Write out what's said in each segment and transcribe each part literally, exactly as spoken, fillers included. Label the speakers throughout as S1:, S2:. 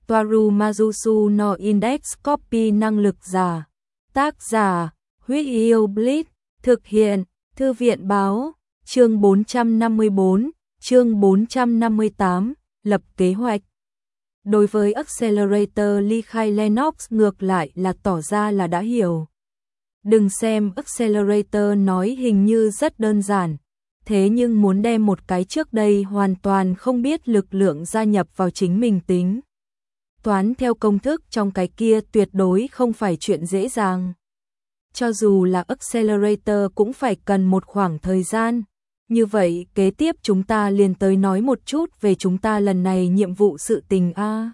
S1: Toaru Majusu no Index Copy năng lực giả. Tác giả, Huyết Yêu Blitz, thực hiện, Thư viện báo, chương bốn trăm năm mươi bốn, chương bốn trăm năm mươi tám, lập kế hoạch. Đối với Accelerator ly khai Lennox ngược lại là tỏ ra là đã hiểu. Đừng xem Accelerator nói hình như rất đơn giản, thế nhưng muốn đem một cái trước đây hoàn toàn không biết lực lượng gia nhập vào chính mình tính toán theo công thức trong cái kia tuyệt đối không phải chuyện dễ dàng. Cho dù là Accelerator cũng phải cần một khoảng thời gian. Như vậy kế tiếp chúng ta liền tới nói một chút về chúng ta lần này nhiệm vụ sự tình A.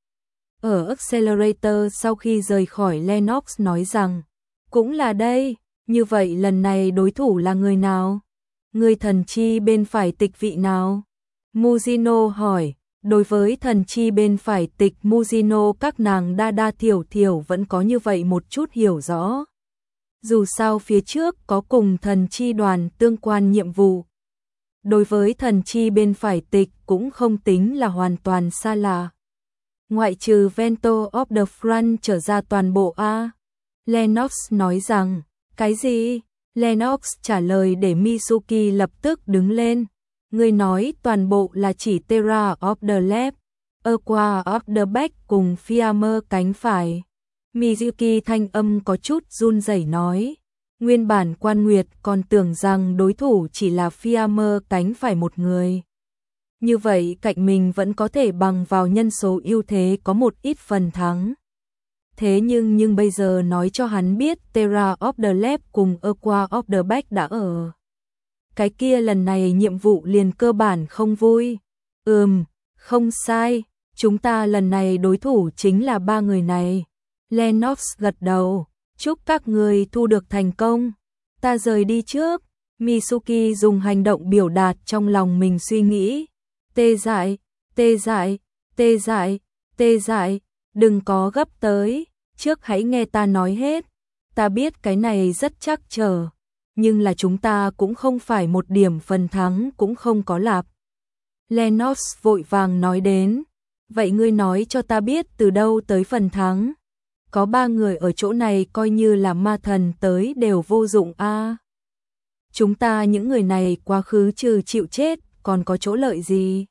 S1: Ở Accelerator sau khi rời khỏi Lennox nói rằng, cũng là đây, như vậy lần này đối thủ là người nào? Người thần chi bên phải tịch vị nào? Muzino hỏi, đối với thần chi bên phải tịch Muzino các nàng đa đa thiểu thiểu vẫn có như vậy một chút hiểu rõ. Dù sao phía trước có cùng thần chi đoàn tương quan nhiệm vụ. Đối với thần chi bên phải tịch cũng không tính là hoàn toàn xa lạ. Ngoại trừ Vento of the Front trở ra toàn bộ A. Lennox nói rằng, cái gì? Lennox trả lời để Mitsuki lập tức đứng lên. Người nói toàn bộ là chỉ Terra of the Left, Aqua of the Back cùng Fiamer cánh phải. Mitsuki thanh âm có chút run rẩy nói. Nguyên bản Quan Nguyệt còn tưởng rằng đối thủ chỉ là Fiamer cánh phải một người. Như vậy cạnh mình vẫn có thể bằng vào nhân số ưu thế có một ít phần thắng. Thế nhưng nhưng bây giờ nói cho hắn biết Terra of the Left cùng Aqua of the Back đã ở. Cái kia lần này nhiệm vụ liền cơ bản không vui. Ừm, không sai, chúng ta lần này đối thủ chính là ba người này. Lennox gật đầu, chúc các người thu được thành công. Ta rời đi trước. Mitsuki dùng hành động biểu đạt trong lòng mình suy nghĩ. Tê dại, tê dại, tê dại, tê dại, đừng có gấp tới, trước hãy nghe ta nói hết. Ta biết cái này rất chắc chờ, nhưng là chúng ta cũng không phải một điểm phần thắng cũng không có lạp. Lennox vội vàng nói đến, vậy ngươi nói cho ta biết từ đâu tới phần thắng. Có ba người ở chỗ này coi như là ma thần tới đều vô dụng a. À, chúng ta những người này quá khứ trừ chịu chết, còn có chỗ lợi gì?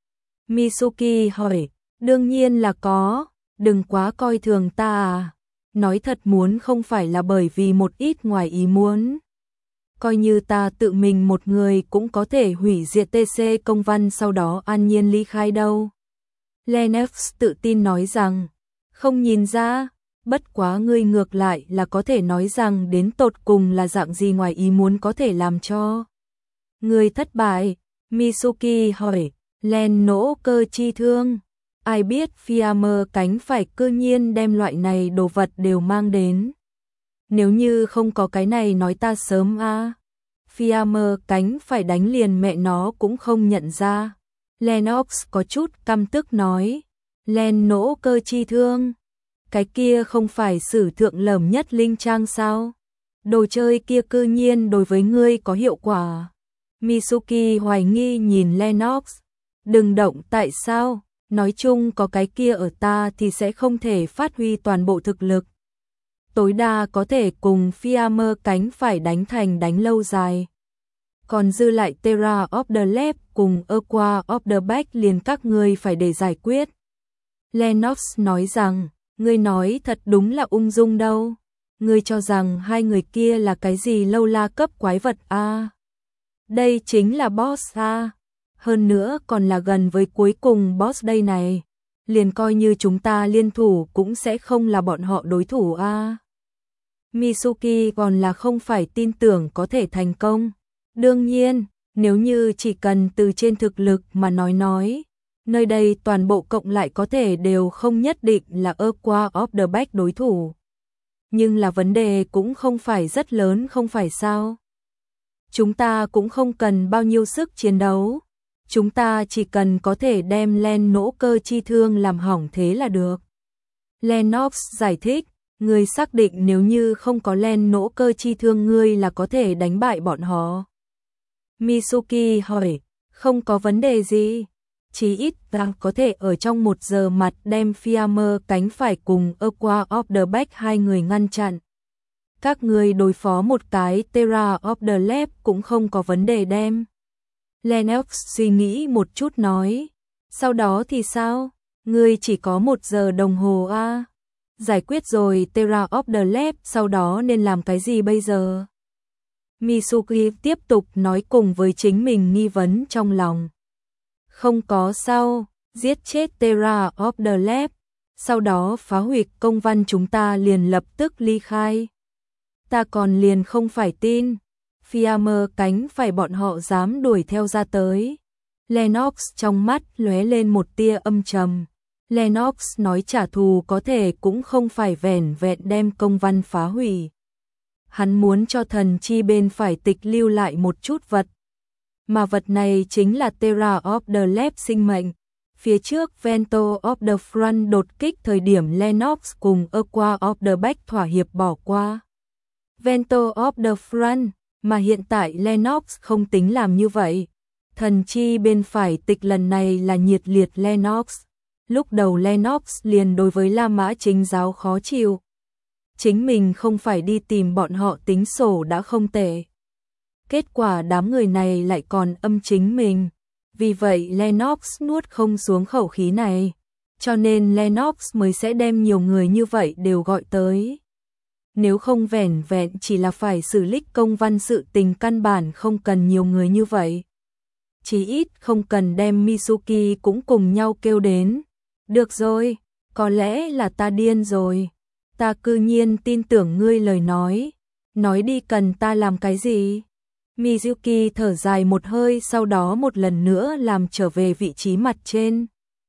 S1: Mitsuki hỏi, đương nhiên là có, đừng quá coi thường ta à. Nói thật muốn không phải là bởi vì một ít ngoài ý muốn. Coi như ta tự mình một người cũng có thể hủy diệt tê xê công văn sau đó an nhiên ly khai đâu. Lennox tự tin nói rằng, không nhìn ra, bất quá ngươi ngược lại là có thể nói rằng đến tột cùng là dạng gì ngoài ý muốn có thể làm cho ngươi thất bại. Mitsuki hỏi, Len nỗ cơ chi thương. Ai biết Fiamer cánh phải cư nhiên đem loại này đồ vật đều mang đến. Nếu như không có cái này nói ta sớm a. À. Fiamer cánh phải đánh liền mẹ nó cũng không nhận ra. Lennox có chút căm tức nói. Len nỗ cơ chi thương. Cái kia không phải sử thượng lởm nhất linh trang sao? Đồ chơi kia cư nhiên đối với ngươi có hiệu quả. Mitsuki hoài nghi nhìn Lennox. Đừng động tại sao? Nói chung có cái kia ở ta thì sẽ không thể phát huy toàn bộ thực lực. Tối đa có thể cùng Fiamer cánh phải đánh thành đánh lâu dài. Còn dư lại Terra of the Left cùng Aqua of the Back liền các ngươi phải để giải quyết. Lennox nói rằng, ngươi nói thật đúng là ung dung đâu. Ngươi cho rằng hai người kia là cái gì lâu la cấp quái vật a? À? Đây chính là boss a. À? Hơn nữa còn là gần với cuối cùng boss đây này. Liền coi như chúng ta liên thủ cũng sẽ không là bọn họ đối thủ a. À? Mitsuki còn là không phải tin tưởng có thể thành công. Đương nhiên, nếu như chỉ cần từ trên thực lực mà nói nói, nơi đây toàn bộ cộng lại có thể đều không nhất định là Aqua of the Back đối thủ. Nhưng là vấn đề cũng không phải rất lớn không phải sao. Chúng ta cũng không cần bao nhiêu sức chiến đấu. Chúng ta chỉ cần có thể đem Len nỗ cơ chi thương làm hỏng thế là được. Lennox giải thích, ngươi xác định nếu như không có Len nỗ cơ chi thương ngươi là có thể đánh bại bọn họ. Mitsuki hỏi, không có vấn đề gì. Chí ít ta có thể ở trong một giờ mặt đem Fiammer cánh phải cùng Aqua of the Back hai người ngăn chặn. Các người đối phó một cái Terra of the Left cũng không có vấn đề đem. Lennox suy nghĩ một chút nói. Sau đó thì sao? Ngươi chỉ có một giờ đồng hồ à? Giải quyết rồi Terra of the Left, sau đó nên làm cái gì bây giờ? Mitsuki tiếp tục nói cùng với chính mình nghi vấn trong lòng. Không có sao, giết chết Terra of the Left, sau đó phá hủy công văn chúng ta liền lập tức ly khai. Ta còn liền không phải tin, Fiammer cánh phải bọn họ dám đuổi theo ra tới. Lennox trong mắt lóe lên một tia âm trầm. Lennox nói trả thù có thể cũng không phải vẻn vẹn đem công văn phá hủy. Hắn muốn cho thần chi bên phải tịch lưu lại một chút vật. Mà vật này chính là Terra of the Left sinh mệnh. Phía trước Vento of the Front đột kích thời điểm Lennox cùng Aqua of the Back thỏa hiệp bỏ qua Vento of the Front, mà hiện tại Lennox không tính làm như vậy. Thần chi bên phải tịch lần này là nhiệt liệt Lennox. Lúc đầu Lennox liền đối với La Mã chính giáo khó chịu. Chính mình không phải đi tìm bọn họ tính sổ đã không tệ. Kết quả đám người này lại còn âm chính mình. Vì vậy Lennox nuốt không xuống khẩu khí này. Cho nên Lennox mới sẽ đem nhiều người như vậy đều gọi tới. Nếu không vẻn vẹn chỉ là phải xử lý công văn sự tình căn bản không cần nhiều người như vậy. Chỉ ít không cần đem Mitsuki cũng cùng nhau kêu đến. Được rồi, có lẽ là ta điên rồi. Ta cư nhiên tin tưởng ngươi lời nói. Nói đi cần ta làm cái gì? Mitsuki thở dài một hơi, sau đó một lần nữa làm trở về vị trí mặt trên.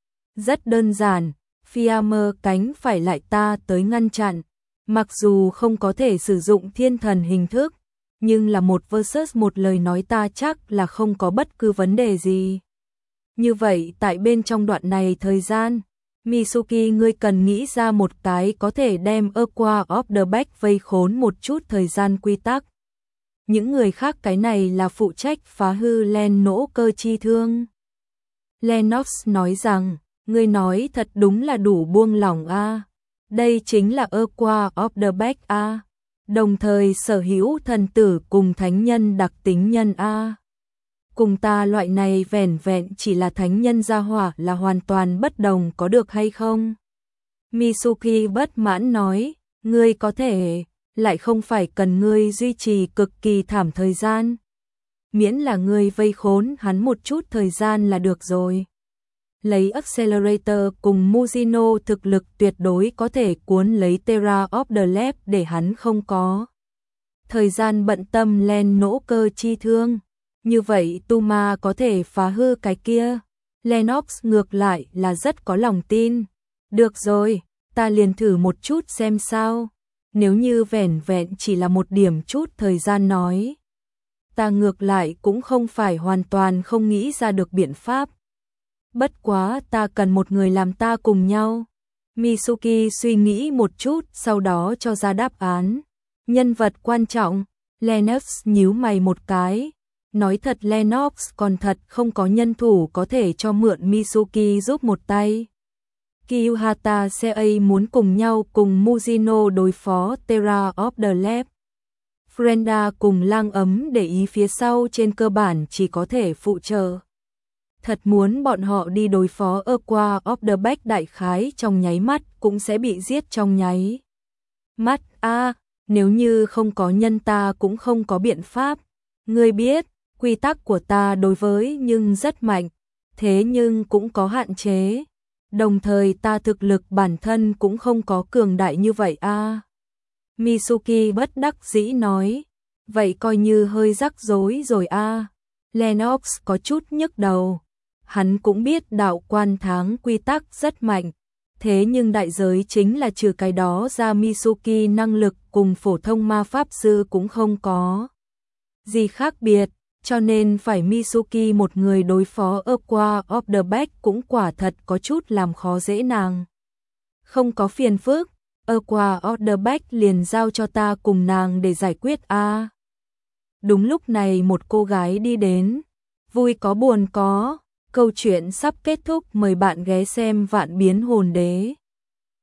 S1: Rất đơn giản, Fiammer cánh phải lại ta tới ngăn chặn. Mặc dù không có thể sử dụng thiên thần hình thức, nhưng là một versus một lời nói ta chắc là không có bất cứ vấn đề gì. Như vậy tại bên trong đoạn này thời gian, Mitsuki ngươi cần nghĩ ra một cái có thể đem Aqua of the Back vây khốn một chút thời gian quy tắc. Những người khác cái này là phụ trách phá hư Len nỗ cơ chi thương. Lennox nói rằng, ngươi nói thật đúng là đủ buông lỏng a. Đây chính là Aqua of the Back a. Đồng thời sở hữu thần tử cùng thánh nhân đặc tính nhân a. Cùng ta loại này vẻn vẹn chỉ là thánh nhân gia hỏa là hoàn toàn bất đồng có được hay không? Mitsuki bất mãn nói, ngươi có thể, lại không phải cần ngươi duy trì cực kỳ thảm thời gian. Miễn là ngươi vây khốn hắn một chút thời gian là được rồi. Lấy Accelerator cùng Muzino thực lực tuyệt đối có thể cuốn lấy Terra of the Left để hắn không có thời gian bận tâm Len nỗ cơ chi thương. Như vậy Tuma có thể phá hư cái kia. Lennox ngược lại là rất có lòng tin. Được rồi, ta liền thử một chút xem sao. Nếu như vẻn vẹn chỉ là một điểm chút thời gian nói. Ta ngược lại cũng không phải hoàn toàn không nghĩ ra được biện pháp. Bất quá ta cần một người làm ta cùng nhau. Mitsuki suy nghĩ một chút, sau đó cho ra đáp án. Nhân vật quan trọng. Lennox nhíu mày một cái. Nói thật Lennox còn thật không có nhân thủ có thể cho mượn Mitsuki giúp một tay. Kiyuhata Sei muốn cùng nhau cùng Muzino đối phó Terra of the Left. Frenda cùng Lang ấm để ý phía sau trên cơ bản chỉ có thể phụ trợ. Thật muốn bọn họ đi đối phó Aqua of the Back đại khái trong nháy mắt cũng sẽ bị giết trong nháy mắt a. À, nếu như không có nhân ta cũng không có biện pháp. Ngươi biết, quy tắc của ta đối với nhưng rất mạnh, thế nhưng cũng có hạn chế. Đồng thời ta thực lực bản thân cũng không có cường đại như vậy a. À. Mitsuki bất đắc dĩ nói, vậy coi như hơi rắc rối rồi a. À. Lennox có chút nhức đầu. Hắn cũng biết đạo quan tháng quy tắc rất mạnh, thế nhưng đại giới chính là trừ cái đó ra Mitsuki năng lực cùng phổ thông ma pháp sư cũng không có gì khác biệt, cho nên phải Mitsuki một người đối phó Aqua of the Back cũng quả thật có chút làm khó dễ nàng. Không có phiền phức, Aqua of the Back liền giao cho ta cùng nàng để giải quyết a. À. Đúng lúc này một cô gái đi đến, vui có buồn có. câu chuyện sắp kết thúc, mời bạn ghé xem Vạn Biến Hồn Đế.